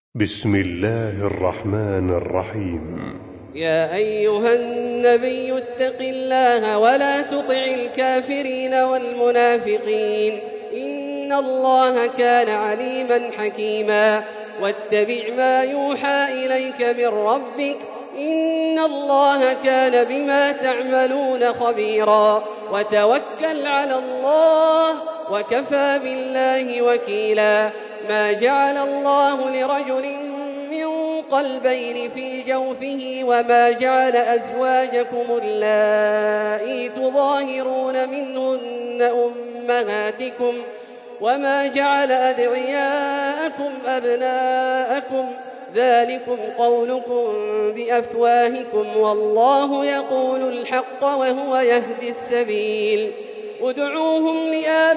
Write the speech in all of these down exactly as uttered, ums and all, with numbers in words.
بسم الله الرحمن الرحيم. يا أيها النبي اتق الله ولا تطع الكافرين والمنافقين إن الله كان عليما حكيما. واتبع ما يوحى إليك من ربك إن الله كان بما تعملون خبيرا. وتوكل على الله وكفى بالله وكيلا. ما جعل الله لرجل من قلبين في جوفه وما جعل أزواجكم اللائي تظاهرون منهن أمهاتكم وما جعل أدعياءكم أبناءكم ذلكم قولكم بأفواهكم والله يقول الحق وهو يهدي السبيل. ادعوهم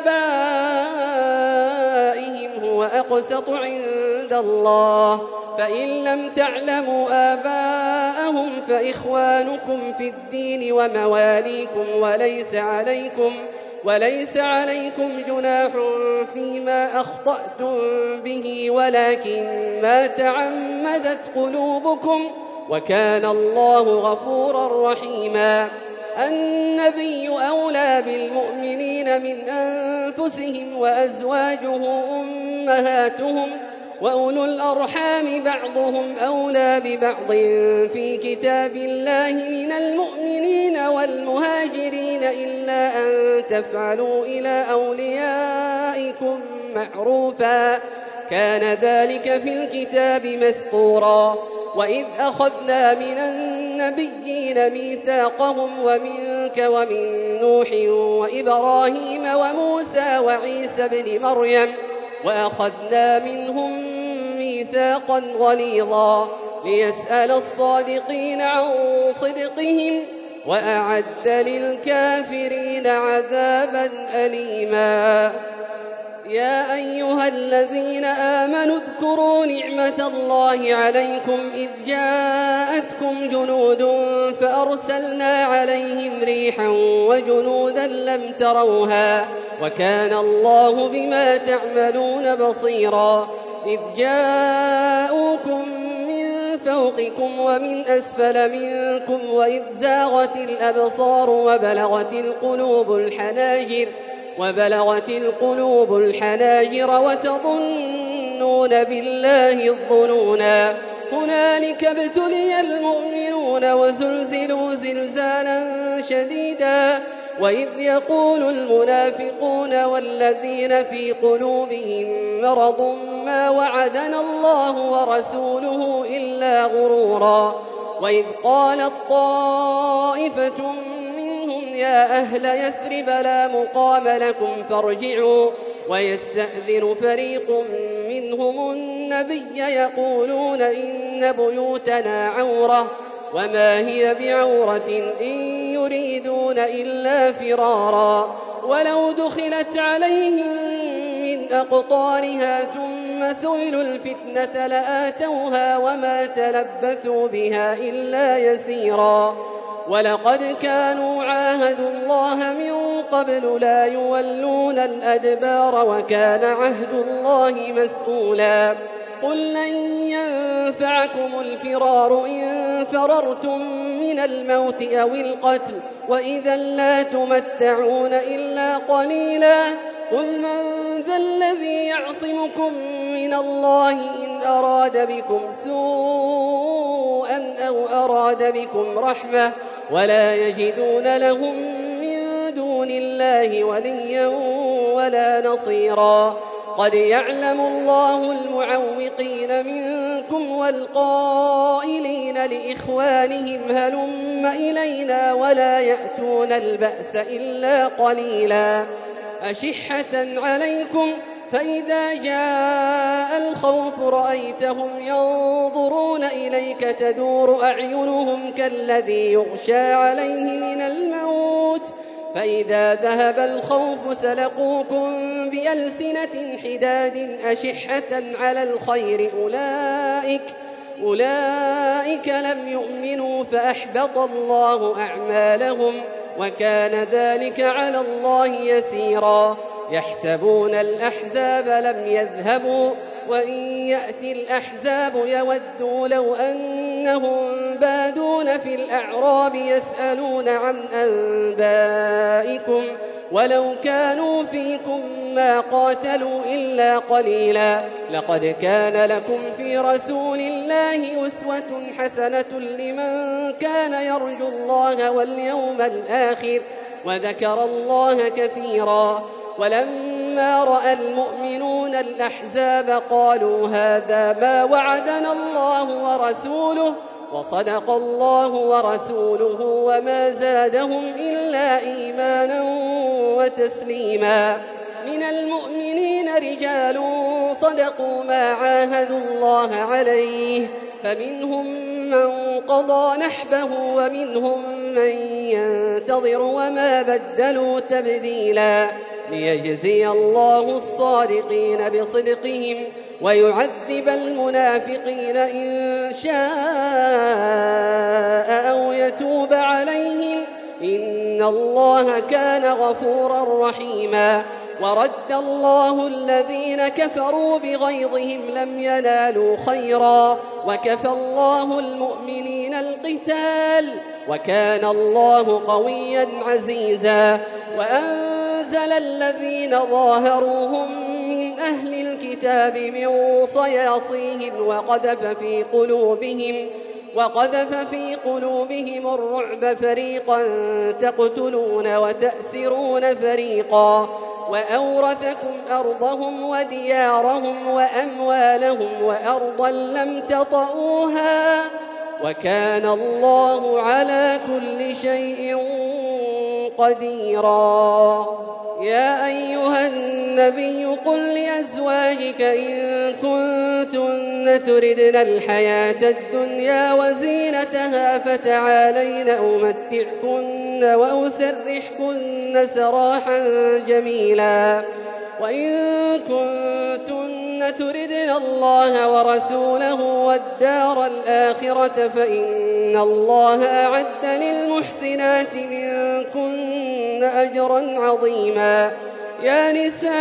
لآبائهم هو أقسط عند الله فإن لم تعلموا آباءهم فإخوانكم في الدين ومواليكم وليس عليكم وليس عليكم جناح فيما أخطأتم به ولكن ما تعمدت قلوبكم وكان الله غفورا رحيما. النبي أولى بالمؤمنين من أنفسهم وأزواجه أمهاتهم وأولو الأرحام بعضهم أولى ببعض في كتاب الله من المؤمنين والمهاجرين إلا أن تفعلوا إلى أوليائكم معروفا كان ذلك في الكتاب مسطورا. وإذ أخذنا من النبيين ميثاقهم ومنك ومن نوح وإبراهيم وموسى وعيسى بن مريم وأخذنا منهم ميثاقا غليظا ليسأل الصادقين عن صدقهم وأعد للكافرين عذابا أليما. يا أيها الذين آمنوا اذكروا نعمة الله عليكم إذ جاءتكم جنود فأرسلنا عليهم ريحا وجنودا لم تروها وكان الله بما تعملون بصيرا. إذ جاءوكم من فوقكم ومن أسفل منكم وإذ زاغت الأبصار وبلغت القلوب الحناجر وبلغت القلوب الحناجر وتظنون بالله الظنونا. هنالك ابتلي المؤمنون وزلزلوا زلزالا شديدا. وإذ يقول المنافقون والذين في قلوبهم مرض ما وعدنا الله ورسوله إلا غرورا. وإذ قالت طائفة يا أهل يثرب لا مقام لكم فارجعوا ويستأذن فريق منهم النبي يقولون إن بيوتنا عورة وما هي بعورة إن يريدون إلا فرارا. ولو دخلت عليهم من أقطارها ثم سئلوا الفتنة لآتوها وما تلبثوا بها إلا يسيرا. ولقد كانوا عاهدوا الله من قبل لا يولون الأدبار وكان عهد الله مسؤولا. قل لن ينفعكم الفرار إن فررتم من الموت أو القتل وإذا لا تمتعون إلا قليلا. قل من ذا الذي يعصمكم من الله إن أراد بكم سوءا أو أراد بكم رحمة ولا يجدون لهم من دون الله وليا ولا نصيرا. قد يعلم الله المعوقين منكم والقائلين لإخوانهم هلم إلينا ولا يأتون البأس إلا قليلا. أشحة عليكم فإذا جاء الخوف رأيتهم ينظرون إليك تدور أعينهم كالذي يغشى عليه من الموت فإذا ذهب الخوف سلقوكم بألسنة حداد أشحة على الخير أولئك أولئك لم يؤمنوا فأحبط الله أعمالهم وكان ذلك على الله يسيرا. يحسبون الأحزاب لم يذهبوا وإن يأتي الأحزاب يودوا لو أنهم بادون في الأعراب يسألون عن أنبائكم ولو كانوا فيكم ما قاتلوا إلا قليلا لقد كان لكم في رسول الله أسوة حسنة لمن كان يرجو الله واليوم الآخر وذكر الله كثيرا ولما رأى المؤمنون الأحزاب قالوا هذا ما وعدنا الله ورسوله وصدق الله ورسوله وما زادهم إلا إيمانا وتسليما. من المؤمنين رجال صدقوا ما عاهدوا الله عليه فمنهم من قضى نحبه ومنهم من ينتظر وما بدلوا تبديلا ليجزي الله الصادقين بصدقهم ويعذب المنافقين إن شاء أو يتوب عليهم إن الله كان غفورا رحيما. ورد الله الذين كفروا بغيظهم لم ينالوا خيرا وكفى الله المؤمنين القتال وكان الله قويا عزيزا. وأنزل الذين ظاهروهم من أهل الكتاب من صياصيهم وقذف في قلوبهم وقذف في قلوبهم الرعب فريقا تقتلون وتأسرون فريقا وأورثكم أرضهم وديارهم وأموالهم وأرضا لم تطئوها وكان الله على كل شيء قديرا. يا أيها النبي قل لأزواجك إن كنتن تردن الحياة الدنيا وزينتها فتعالين أمتعكن وأسرحكن سراحا جميلا وإن كنتن تردن الله ورسوله والدار الآخرة فإن الله أعد للمحسنات منكن أجرا عظيما. يا نساء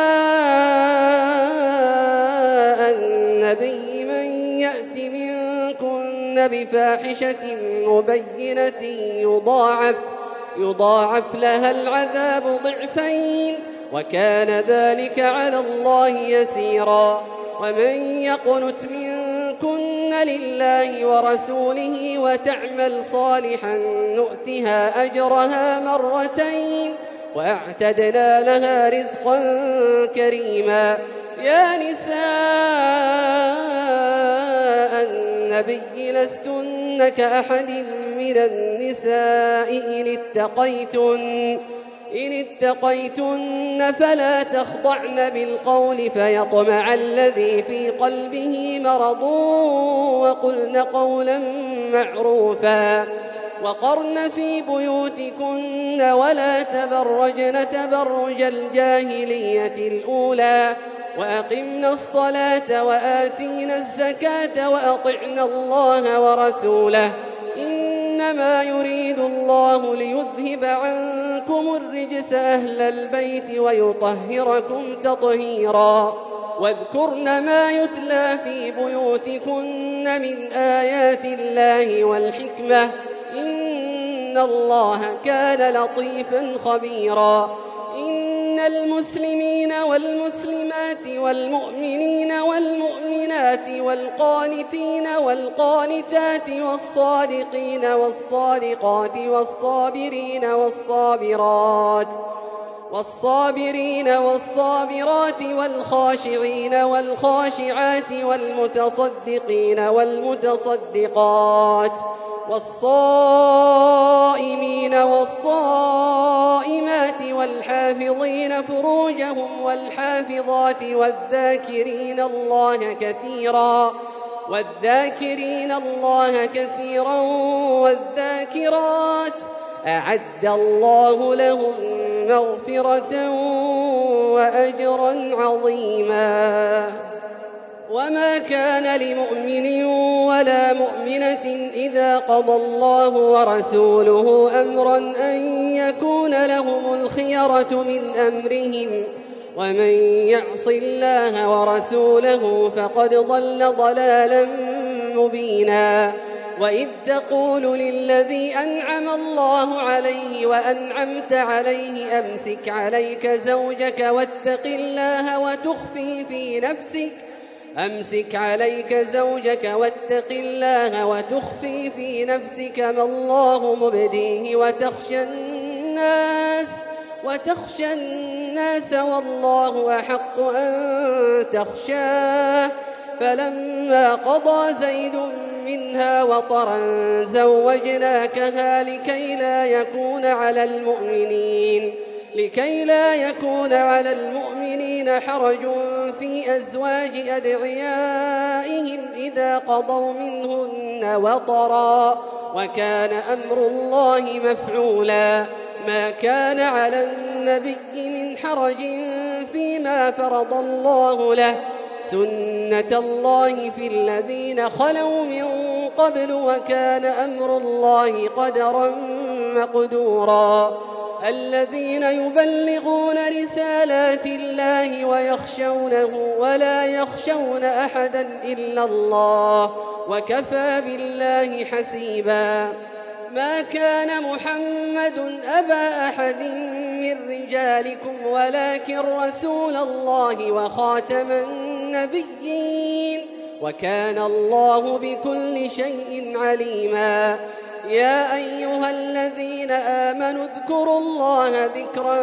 النبي من يأت منكن بفاحشة مبينة يضاعف, يضاعف لها العذاب ضعفين وكان ذلك على الله يسيرا. ومن يقنت منكن لله ورسوله وتعمل صالحا نؤتها أجرها مرتين وأعتدنا لها رزقا كريما. يا نساء النبي لستن كأحد من النساء إن اتقيتن إن اتقيتن فلا تخضعن بالقول فيطمع الذي في قلبه مرض وقلن قولا معروفا وقرن في بيوتكن ولا تبرجن تبرج الجاهلية الأولى وأقمنا الصلاة وآتينا الزكاة وأطعنا الله ورسوله إنما يريد الله ليذهب عنكم الرجس أهل البيت ويطهركم تطهيرا. واذكرن ما يتلى في بيوتكن من آيات الله والحكمة إن الله كان لطيفا خبيرا. إن المسلمين والمسلمات والمؤمنين والمؤمنات والقانتين والقانتات والصادقين والصادقات والصابرين والصابرات والصابرين والصابرات والخاشعين والخاشعات والمتصدقين والمتصدقات والصائمين والصائمات والحافظين فروجهم والحافظات والذاكرين الله كثيرا والذاكرين الله كثيرا والذاكرات أعد الله لهم مغفرة وأجرا عظيما. وما كان لمؤمن ولا مؤمنة إذا قضى الله ورسوله أمرا أن يكون لهم الخيرة من أمرهم ومن يعص الله ورسوله فقد ضل ضلالا مبينا وإذ تقول للذي أنعم الله عليه وأنعمت عليه أمسك عليك زوجك واتق الله وتخفي في نفسك أمسك عليك زوجك واتق الله وتخفي في نفسك ما الله مبديه وتخشى الناس وتخشى الناس والله أحق أن تخشاه فلما قضى زيد منها وطرا زوجناكها لكي لا يكون على المؤمنين لكي لا يكون على المؤمنين حرج في أزواج أدعيائهم إذا قضوا منهن وطرا وكان أمر الله مفعولا ما كان على النبي من حرج فيما فرض الله له سنة الله في الذين خلوا من قبل وكان أمر الله قدرا مقدورا الذين يبلغون رسالات الله ويخشونه ولا يخشون أحدا إلا الله وكفى بالله حسيبا ما كان محمد أبا أحد من رجالكم ولكن رسول الله وخاتم النبيين وكان الله بكل شيء عليما يا أيها الذين آمنوا اذكروا الله ذكرا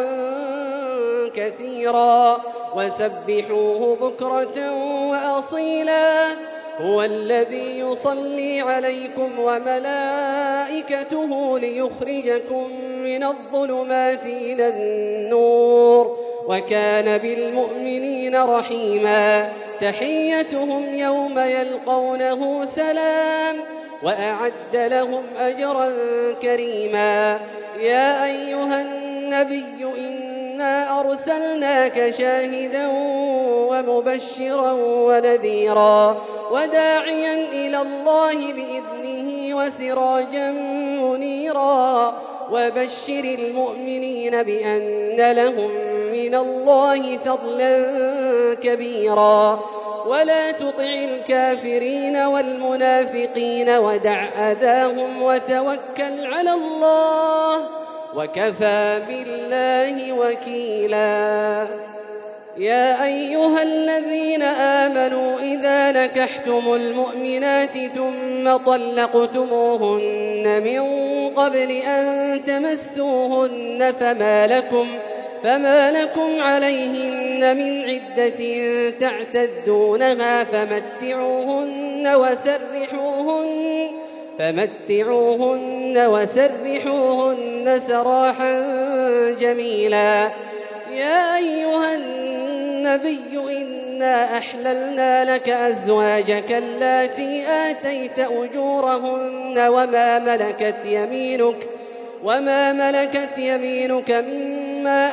كثيرا وسبحوه بكرة وأصيلا هو الذي يصلي عليكم وملائكته ليخرجكم من الظلمات إلى النور وكان بالمؤمنين رحيما تحيتهم يوم يلقونه سلام وأعد لهم أجرا كريما يا أيها النبي إنا أرسلناك شاهدا ومبشرا ونذيرا وداعيا إلى الله بإذنه وسراجا منيرا وبشر المؤمنين بأن لهم من الله فضلا كبيرا ولا تطع الكافرين والمنافقين ودع أذاهم وتوكل على الله وكفى بالله وكيلا يا أيها الذين آمنوا إذا نكحتم المؤمنات ثم طلقتموهن من قبل أن تمسوهن فما لكم فما لكم عليهن من عدة تعتدونها فمتعوهن وسرحوهن فمتعوهن وسرحوهن سراحا جميلا يا أيها النبي إنا أحللنا لك أزواجك اللاتي آتيت أجورهن وما ملكت يمينك وما ملكت يمينك مما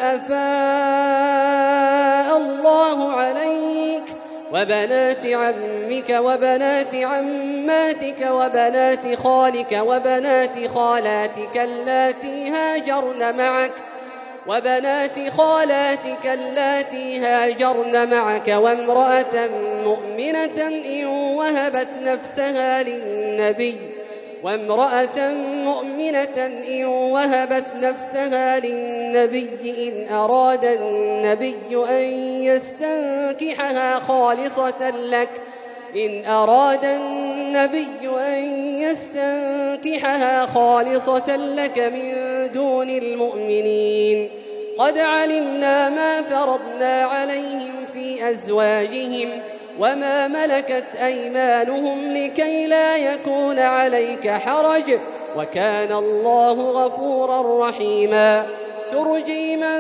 أفاء الله عليك وبنات عمك وبنات عماتك وبنات خالك وبنات خالاتك اللاتي هاجرن معك وبنات خالاتك اللاتي هاجرن معك وامرأة مؤمنة إن وهبت نفسها للنبي وامرأة مؤمنة إن وهبت نفسها للنبي إن أراد النبي أن يستنكحها خالصة لك إن أراد النبي أن يستنكحها خالصة لك من دون المؤمنين قد علمنا ما فرضنا عليهم في أزواجهم وما ملكت أيمانهم لكي لا يكون عليك حرج وكان الله غفورا رحيما ترجي من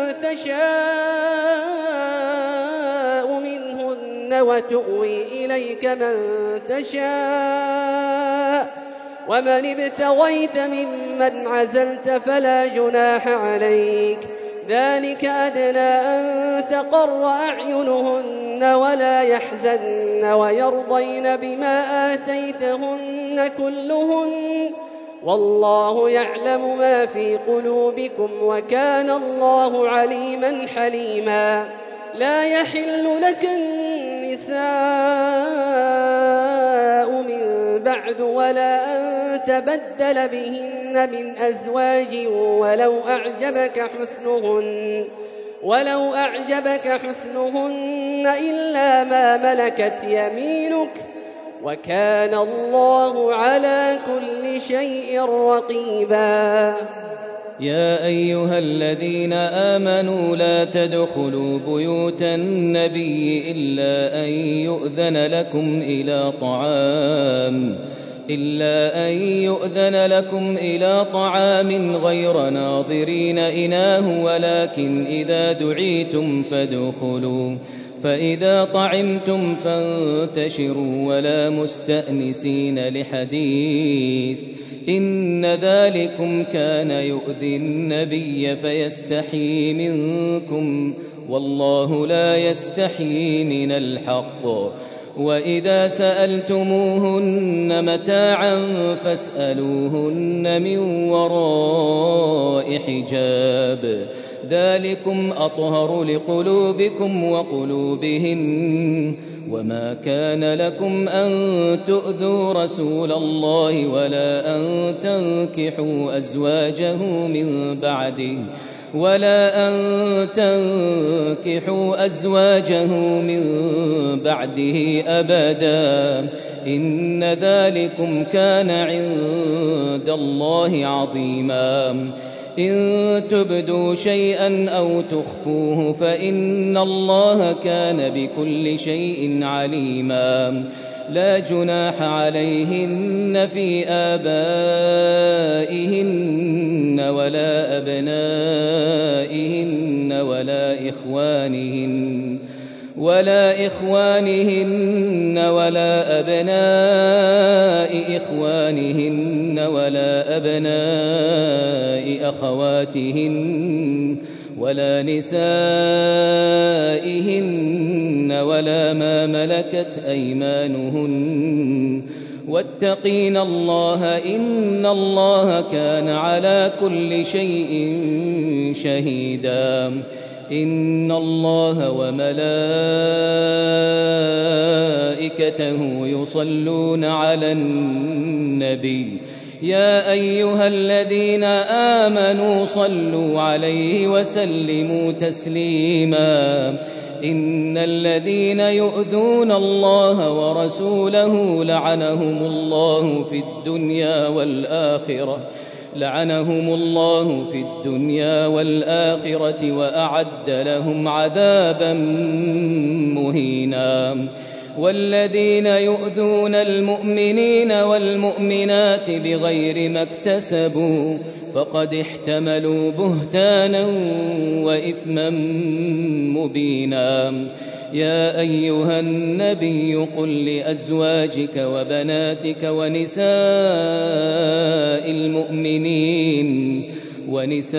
تشاء منهن وتؤوي إليك من تشاء ومن ابتغيت ممن عزلت فلا جناح عليك ذلك أدنى أن تقر أعينهن ولا يحزن ويرضين بما آتيتهن كلهن والله يعلم ما في قلوبكم وكان الله عليما حليما لا يحل لك النساء من بعد ولا أن تبدل بهن من أزواج ولو أعجبك حسنهن ولو أعجبك حسنهن إلا ما ملكت يمينك وكان الله على كل شيء رقيبا يا أيها الذين آمنوا لا تدخلوا بيوت النبي إلا أن يؤذن لكم إلى طعام إلا أن يؤذن لكم إلى طعام غير ناظرين إناه ولكن إذا دعيتم فادخلوا فإذا طعمتم فانتشروا ولا مستأنسين لحديث إن ذلكم كان يؤذي النبي فيستحيي منكم والله لا يستحيي من الحق وإذا سألتموهن متاعا فاسألوهن من وراء حجاب ذلكم أطهر لقلوبكم وقلوبهن وما كان لكم أن تؤذوا رسول الله ولا أن تنكحوا أزواجه من بعده ولا أن تنكحوا أزواجه من بعده أبدا إن ذلكم كان عند الله عظيما إن تبدوا شيئا أو تخفوه فإن الله كان بكل شيء عليما لا جناح عليهن في آبائهن ولا أبنائهن ولا إخوانهن ولا إخوانهن ولا أبناء إخوانهن ولا أبناء أخواتهن ولا نسائهن ولا ما ملكت أيمانهن واتقين الله إن الله كان على كل شيء شهيدا إن الله وملائكته يصلون على النبي يا أيها الذين آمنوا صلوا عليه وسلموا تسليما إن الذين يؤذون الله ورسوله لعنهم الله في الدنيا والآخرة لعنهم الله في الدنيا والآخرة وأعد لهم عذابا مهينا والذين يؤذون المؤمنين والمؤمنات بغير ما اكتسبوا فقد احتملوا بهتانا وإثما مبينا يا أيها النبي قل لأزواجك وبناتك ونساء المؤمنين ونساء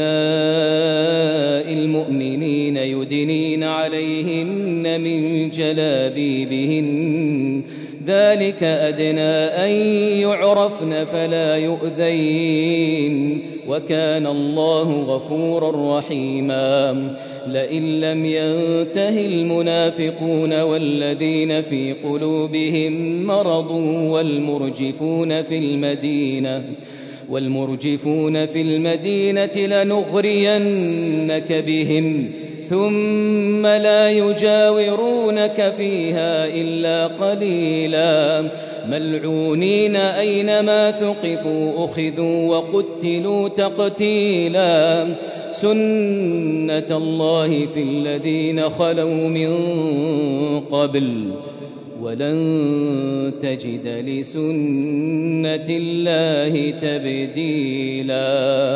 المؤمنين يدنين عليهن من جلابيبهن ذلك أدنى أن يعرفن فلا يؤذين وكان الله غفورا رحيما لئن لم ينته المنافقون والذين في قلوبهم مرض والمرجفون في المدينة والمرجفون في المدينة لنغرينك بهم ثم لا يجاورونك فيها إلا قليلا ملعونين أينما ثقفوا أخذوا وقتلوا تقتيلا سنة الله في الذين خلوا من قبل ولن تجد لسنة الله تبديلا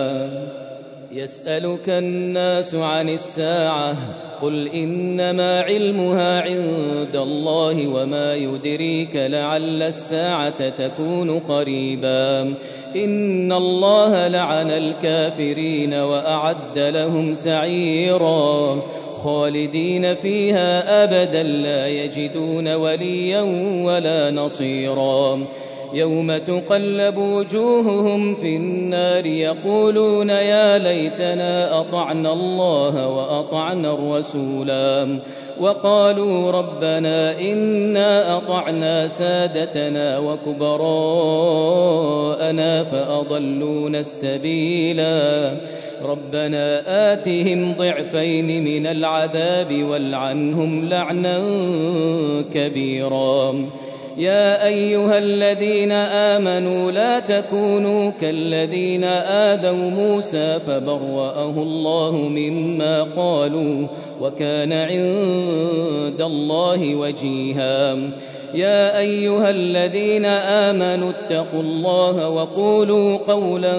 يسألك الناس عن الساعة قل إنما علمها عند الله وما يدريك لعل الساعة تكون قريبا إن الله لعن الكافرين وأعد لهم سعيرا خالدين فيها أبدا لا يجدون وليا ولا نصيرا يوم تقلب وجوههم في النار يقولون يا ليتنا أطعنا الله وأطعنا الرسولا وقالوا ربنا إنا أطعنا سادتنا وكبراءنا فأضلونا السبيلا ربنا آتهم ضعفين من العذاب والعنهم لعنا كبيرا يا أيها الذين آمنوا لا تكونوا كالذين آذوا موسى فبرأه الله مما قالوا وكان عند الله وجيها يا أيها الذين آمنوا اتقوا الله وقولوا قولا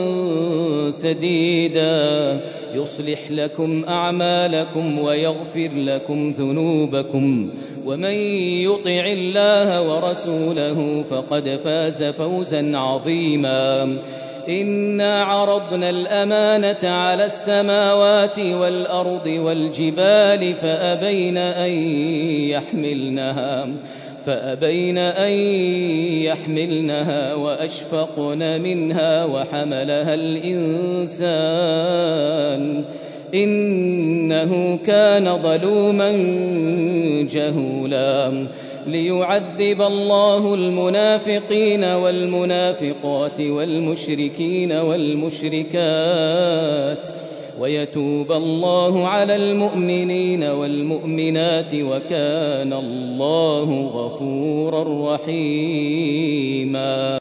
سديدا يصلح لكم أعمالكم ويغفر لكم ذنوبكم ومن يطع الله ورسوله فقد فاز فوزا عظيما إنا عرضنا الأمانة على السماوات والأرض والجبال فأبين أن يحملنها فأبين أن يحملنها وأشفقن منها وحملها الإنسان إنه كان ظلوما جهولا ليعذب الله المنافقين والمنافقات والمشركين والمشركات ويتوب الله على المؤمنين والمؤمنات وكان الله غفورا رحيما.